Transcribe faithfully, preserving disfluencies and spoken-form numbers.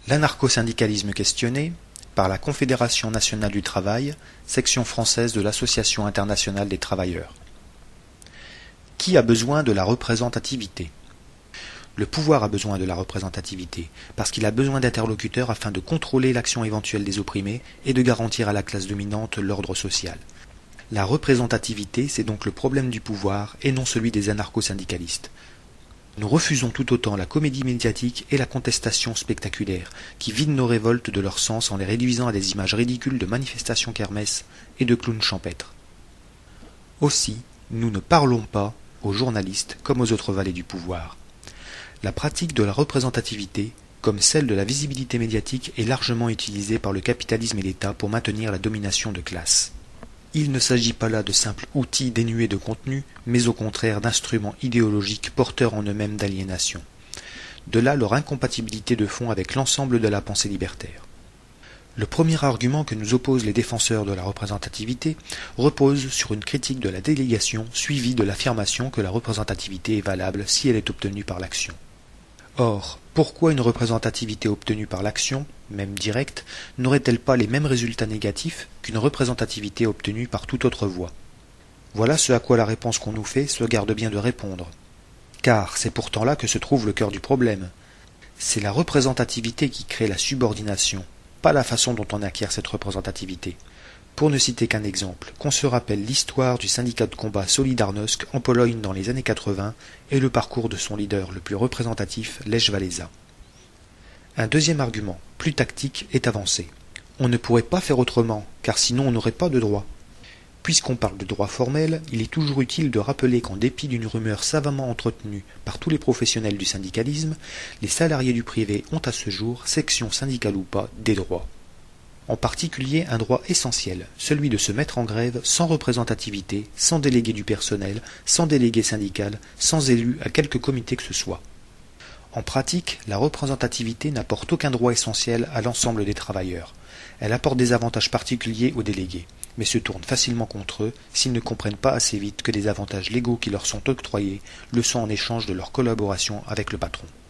L'anarcho-syndicalisme questionné par la Confédération nationale du travail, section française de l'Association internationale des travailleurs. Qui a besoin de la représentativité? Le pouvoir a besoin de la représentativité, parce qu'il a besoin d'interlocuteurs afin de contrôler l'action éventuelle des opprimés et de garantir à la classe dominante l'ordre social. La représentativité, c'est donc le problème du pouvoir et non celui des anarcho-syndicalistes. Nous refusons tout autant la comédie médiatique et la contestation spectaculaire, qui vident nos révoltes de leur sens en les réduisant à des images ridicules de manifestations kermesse et de clowns champêtres. Aussi, nous ne parlons pas aux journalistes comme aux autres valets du pouvoir. La pratique de la représentativité, comme celle de la visibilité médiatique, est largement utilisée par le capitalisme et l'État pour maintenir la domination de classe. Il ne s'agit pas là de simples outils dénués de contenu, mais au contraire d'instruments idéologiques porteurs en eux-mêmes d'aliénation. De là leur incompatibilité de fond avec l'ensemble de la pensée libertaire. Le premier argument que nous opposent les défenseurs de la représentativité repose sur une critique de la délégation suivie de l'affirmation que la représentativité est valable si elle est obtenue par l'action. Or, pourquoi une représentativité obtenue par l'action, même directe, n'aurait-elle pas les mêmes résultats négatifs qu'une représentativité obtenue par toute autre voie? Voilà ce à quoi la réponse qu'on nous fait se garde bien de répondre. Car c'est pourtant là que se trouve le cœur du problème. C'est la représentativité qui crée la subordination, pas la façon dont on acquiert cette représentativité. Pour ne citer qu'un exemple, qu'on se rappelle l'histoire du syndicat de combat Solidarnosc en Pologne dans les années quatre-vingts et le parcours de son leader le plus représentatif, Lech Wałęsa. Un deuxième argument, plus tactique, est avancé. On ne pourrait pas faire autrement, car sinon on n'aurait pas de droit. Puisqu'on parle de droit formel, il est toujours utile de rappeler qu'en dépit d'une rumeur savamment entretenue par tous les professionnels du syndicalisme, les salariés du privé ont à ce jour, section syndicale ou pas, des droits. En particulier un droit essentiel, celui de se mettre en grève sans représentativité, sans délégué du personnel, sans délégué syndical, sans élu à quelque comité que ce soit. En pratique, la représentativité n'apporte aucun droit essentiel à l'ensemble des travailleurs. Elle apporte des avantages particuliers aux délégués, mais se tourne facilement contre eux s'ils ne comprennent pas assez vite que des avantages légaux qui leur sont octroyés le sont en échange de leur collaboration avec le patron.